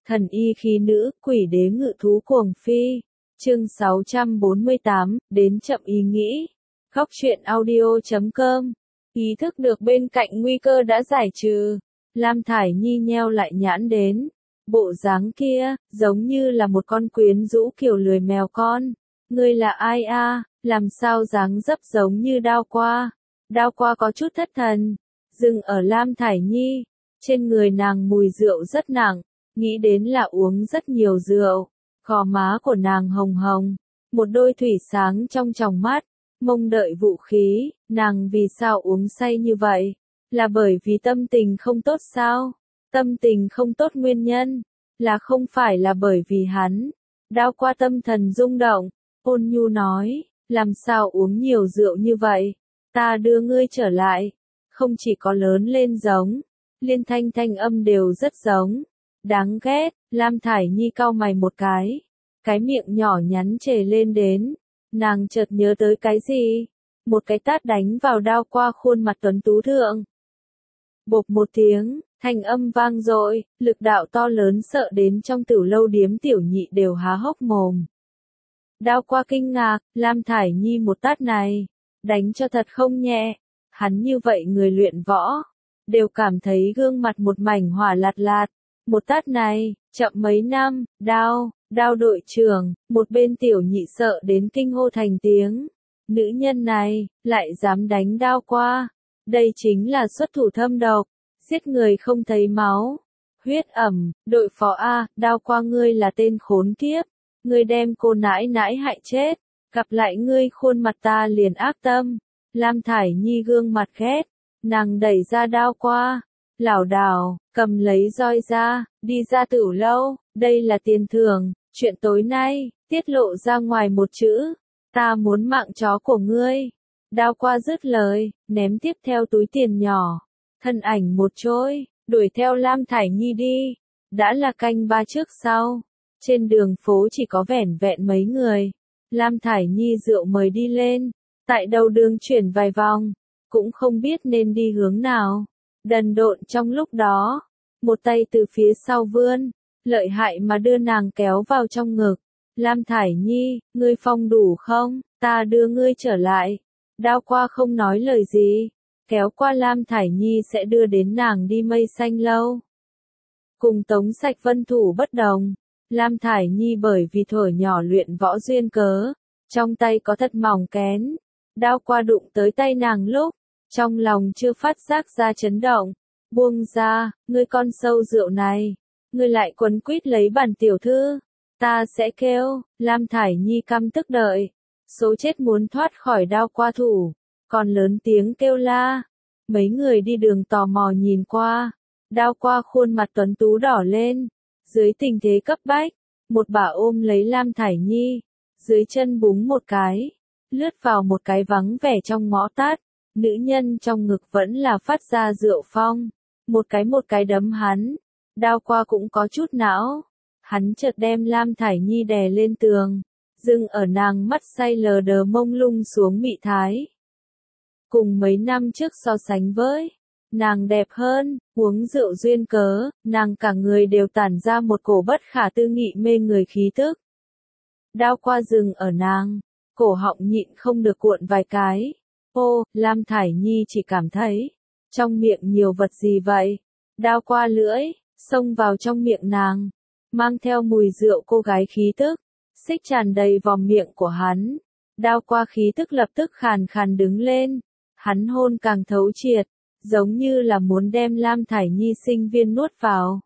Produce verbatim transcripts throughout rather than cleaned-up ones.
Thần y khí nữ, quỷ đế ngự thú cuồng phi. Chương sáu trăm bốn mươi tám, đến chậm ý nghĩ. Góc truyện audio chấm com. Ý thức được bên cạnh nguy cơ đã giải trừ. Lam Thải Nhi nheo lại nhãn đến. Bộ dáng kia, giống như là một con quyến rũ kiểu lười mèo con. Ngươi là ai a? Làm sao dáng dấp giống như Đao Qua? Đao Qua có chút thất thần. Dừng ở Lam Thải Nhi. Trên người nàng mùi rượu rất nặng. Nghĩ đến là uống rất nhiều rượu. Gò má của nàng hồng hồng. Một đôi thủy sáng trong tròng mắt. Mong đợi vũ khí. Nàng vì sao uống say như vậy? Là bởi vì tâm tình không tốt sao? Tâm tình không tốt nguyên nhân. Là không phải là bởi vì hắn. Đao Qua tâm thần rung động. Ôn nhu nói. Làm sao uống nhiều rượu như vậy? Ta đưa ngươi trở lại. Không chỉ có lớn lên giống. Liên thanh thanh âm đều rất giống. Đáng ghét. Lam Thải Nhi cau mày một cái. Cái miệng nhỏ nhắn trề lên đến. Nàng chợt nhớ tới cái gì? Một cái tát đánh vào Đao Qua khuôn mặt tuấn tú thượng. Bộp một tiếng, thanh âm vang dội, lực đạo to lớn sợ đến trong tửu lâu điếm tiểu nhị đều há hốc mồm. Đao Qua kinh ngạc, Lam Thải Nhi một tát này, đánh cho thật không nhẹ. Hắn như vậy người luyện võ, đều cảm thấy gương mặt một mảnh hỏa lạt lạt. Một tát này, chậm mấy năm, đao, đao đội trưởng, một bên tiểu nhị sợ đến kinh hô thành tiếng. Nữ nhân này, lại dám đánh Đao Qua. Đây chính là xuất thủ thâm độc, giết người không thấy máu. Huyết ẩm, đội phó A, Đao Qua ngươi là tên khốn kiếp. Ngươi đem cô nãi nãi hại chết. Gặp lại ngươi khuôn mặt ta liền ác tâm. Lam Thải Nhi gương mặt ghét. Nàng đẩy ra Đao Qua. Lảo đảo, cầm lấy roi ra, đi ra tửu lâu. Đây là tiền thưởng, chuyện tối nay, tiết lộ ra ngoài một chữ. Ta muốn mạng chó của ngươi. Đao Qua dứt lời, ném tiếp theo túi tiền nhỏ. Thân ảnh một trôi, đuổi theo Lam Thải Nhi đi. Đã là canh ba trước sau. Trên đường phố chỉ có vẻn vẹn mấy người. Lam Thải Nhi rượu mời đi lên. Tại đầu đường chuyển vài vòng. Cũng không biết nên đi hướng nào. Đần độn trong lúc đó. Một tay từ phía sau vươn. Lợi hại mà đưa nàng kéo vào trong ngực. Lam Thải Nhi, ngươi phong đủ không? Ta đưa ngươi trở lại. Đao Qua không nói lời gì. Kéo qua Lam Thải Nhi sẽ đưa đến nàng đi Mây Xanh lâu. Cùng Tống Sạch Vân thủ bất đồng. Lam Thải Nhi bởi vì thuở nhỏ luyện võ duyên cớ. Trong tay có thật mỏng kén. Đao Qua đụng tới tay nàng lúc. Trong lòng chưa phát giác ra chấn động. Buông ra, ngươi con sâu rượu này. Ngươi lại quấn quýt lấy bản tiểu thư. Ta sẽ kêu. Lam Thải Nhi căm tức đợi. Số chết muốn thoát khỏi Đao Qua thủ. Còn lớn tiếng kêu la. Mấy người đi đường tò mò nhìn qua. Đao Qua khuôn mặt tuấn tú đỏ lên. Dưới tình thế cấp bách. Một bà ôm lấy Lam Thải Nhi. Dưới chân búng một cái. Lướt vào một cái vắng vẻ trong ngõ tắt. Nữ nhân trong ngực vẫn là phát ra rượu phong. Một cái một cái đấm hắn. Đao Qua cũng có chút não. Hắn chợt đem Lam Thải Nhi đè lên tường. Dừng ở nàng mắt say lờ đờ mông lung xuống mị thái. Cùng mấy năm trước so sánh với. Nàng đẹp hơn, uống rượu duyên cớ, nàng cả người đều tản ra một cổ bất khả tư nghị mê người khí tức. Đao Qua dừng ở nàng. Cổ họng nhịn không được cuộn vài cái. Ô, Lam Thải Nhi chỉ cảm thấy. Trong miệng nhiều vật gì vậy? Đao Qua lưỡi, xông vào trong miệng nàng. Mang theo mùi rượu cô gái khí tức. Xích tràn đầy vòng miệng của hắn. Đao Qua khí tức lập tức khàn khàn đứng lên. Hắn hôn càng thấu triệt. Giống như là muốn đem Lam Thải Nhi sinh viên nuốt vào.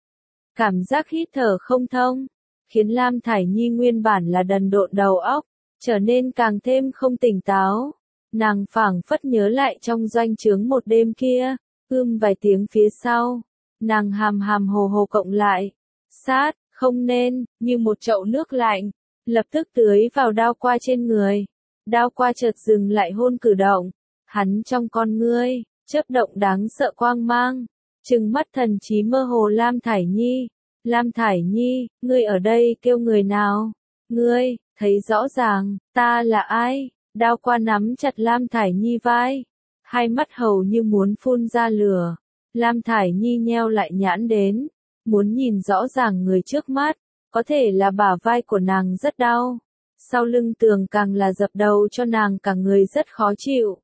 Cảm giác hít thở không thông. Khiến Lam Thải Nhi nguyên bản là đần độn đầu óc. Trở nên càng thêm không tỉnh táo. Nàng phảng phất nhớ lại trong doanh trướng một đêm kia. Ưm vài tiếng phía sau. Nàng hàm hàm hồ hồ cộng lại. Sát, không nên, như một chậu nước lạnh. Lập tức tưới vào Đao Qua trên người. Đao Qua chợt dừng lại hôn cử động. Hắn trong con ngươi, chớp động đáng sợ quang mang. Trừng mắt thần trí mơ hồ Lam Thải Nhi. Lam Thải Nhi, ngươi ở đây kêu người nào? Ngươi, thấy rõ ràng, ta là ai? Đao Qua nắm chặt Lam Thải Nhi vai. Hai mắt hầu như muốn phun ra lửa. Lam Thải Nhi nheo lại nhãn đến. muốn nhìn rõ ràng người trước mắt, có thể là bả vai của nàng rất đau, sau lưng tường càng là dập đầu cho nàng cả người rất khó chịu.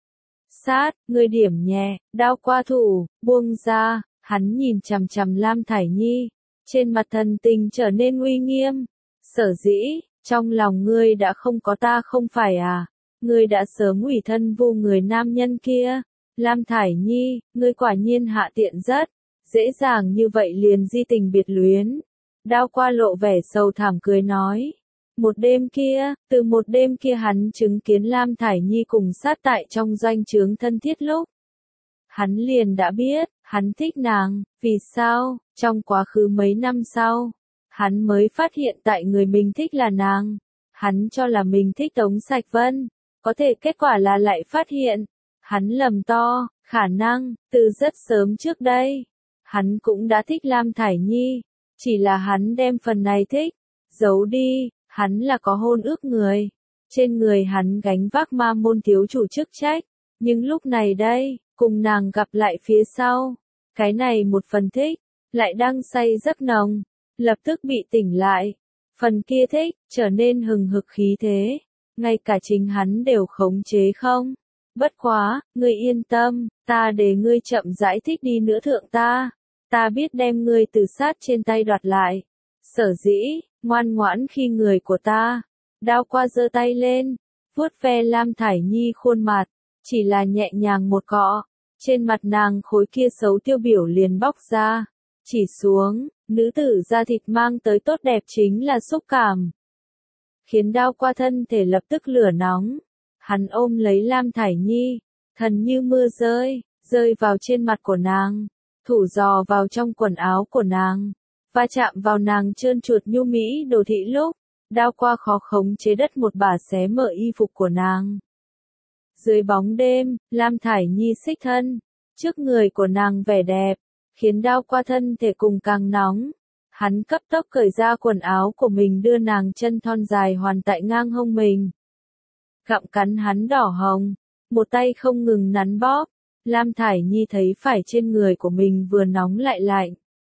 Sát, người điểm nhẹ, đao qua thủ, buông ra, hắn nhìn chằm chằm Lam Thải Nhi, trên mặt thần tình trở nên uy nghiêm. Sở dĩ, trong lòng ngươi đã không có ta không phải à, ngươi đã sớm ủy thân vu người nam nhân kia. Lam Thải Nhi, ngươi quả nhiên hạ tiện rất, dễ dàng như vậy liền di tình biệt luyến. Đao qua lộ vẻ sầu thảm cười nói. Một đêm kia, từ một đêm kia hắn chứng kiến Lam Thải Nhi cùng sát tại trong doanh trướng thân thiết lúc. Hắn liền đã biết, hắn thích nàng, vì sao, trong quá khứ mấy năm sau, hắn mới phát hiện tại người mình thích là nàng. Hắn cho là mình thích Tống Sạch Vân, có thể kết quả là lại phát hiện, hắn lầm to, khả năng, từ rất sớm trước đây, hắn cũng đã thích Lam Thải Nhi, chỉ là hắn đem phần này thích, giấu đi, hắn là có hôn ước người, trên người hắn gánh vác ma môn thiếu chủ chức trách, nhưng lúc này đây, cùng nàng gặp lại phía sau, cái này một phần thích, lại đang say giấc nồng, lập tức bị tỉnh lại, phần kia thích, trở nên hừng hực khí thế, ngay cả chính hắn đều khống chế không. Bất quá, ngươi yên tâm, ta để ngươi chậm rãi thích đi nữa thượng ta, ta biết đem ngươi từ sát trên tay đoạt lại. Sở dĩ, ngoan ngoãn khi người của ta, đao qua giơ tay lên, vuốt ve Lam Thải Nhi khuôn mặt, chỉ là nhẹ nhàng một cọ, trên mặt nàng khối kia xấu tiêu biểu liền bóc ra, chỉ xuống, nữ tử da thịt mang tới tốt đẹp chính là xúc cảm, khiến đao qua thân thể lập tức lửa nóng. Hắn ôm lấy Lam Thải Nhi, thần như mưa rơi, rơi vào trên mặt của nàng, thủ dò vào trong quần áo của nàng, va chạm vào nàng trơn chuột nhu mỹ đồ thị lúc, đao qua khó khống chế đất một bà xé mở y phục của nàng. Dưới bóng đêm, Lam Thải Nhi xích thân, trước người của nàng vẻ đẹp, khiến đao qua thân thể cùng càng nóng. Hắn cấp tốc cởi ra quần áo của mình đưa nàng chân thon dài hoàn tại ngang hông mình. Gặm cắn hắn đỏ hồng, một tay không ngừng nắn bóp, Lam Thải Nhi thấy phải trên người của mình vừa nóng lại lạnh.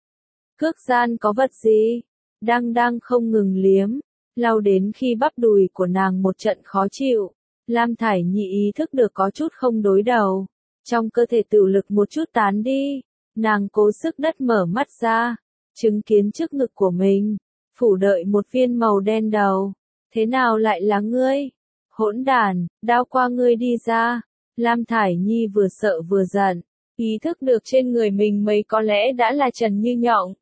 Cước gian có vật gì? Đang đang không ngừng liếm, lau đến khi bắp đùi của nàng một trận khó chịu. Lam Thải Nhi ý thức được có chút không đối đầu, trong cơ thể tự lực một chút tán đi, nàng cố sức đất mở mắt ra, chứng kiến trước ngực của mình, phủ đợi một viên màu đen đầu. Thế nào lại là ngươi? Hỗn đàn, đao qua ngươi đi ra. Lam Thải Nhi vừa sợ vừa giận, ý thức được trên người mình mấy có lẽ đã là Trần Như Nhộng.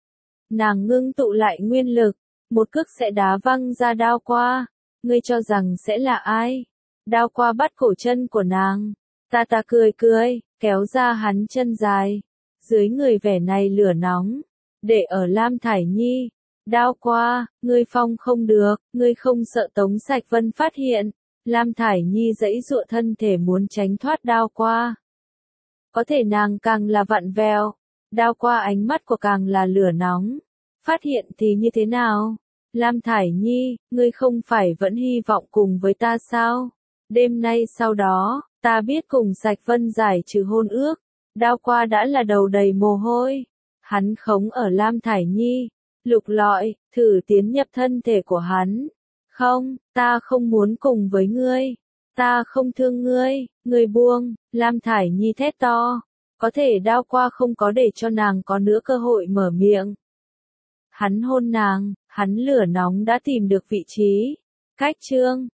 Nàng ngưng tụ lại nguyên lực, một cước sẽ đá văng ra đao qua. Ngươi cho rằng sẽ là ai? Đao qua bắt cổ chân của nàng, ta ta cười cười, kéo ra hắn chân dài. Dưới người vẻ này lửa nóng, để ở Lam Thải Nhi. Đao qua, ngươi phong không được, ngươi không sợ Tống Sạch Vân phát hiện. Lam Thải Nhi giãy giụa thân thể muốn tránh thoát đao qua. Có thể nàng càng là vặn vẹo, đao qua ánh mắt của càng là lửa nóng. Phát hiện thì như thế nào? Lam Thải Nhi, ngươi không phải vẫn hy vọng cùng với ta sao? Đêm nay sau đó, ta biết cùng Sạch Vân giải trừ hôn ước. Đao qua đã là đầu đầy mồ hôi. Hắn khống ở Lam Thải Nhi, lục lọi, thử tiến nhập thân thể của hắn. Không, ta không muốn cùng với ngươi. Ta không thương ngươi, ngươi buông. Lam Thải Nhi thét to. Có thể đao qua không có để cho nàng có nữa cơ hội mở miệng. Hắn hôn nàng, hắn lửa nóng đã tìm được vị trí. Cách chương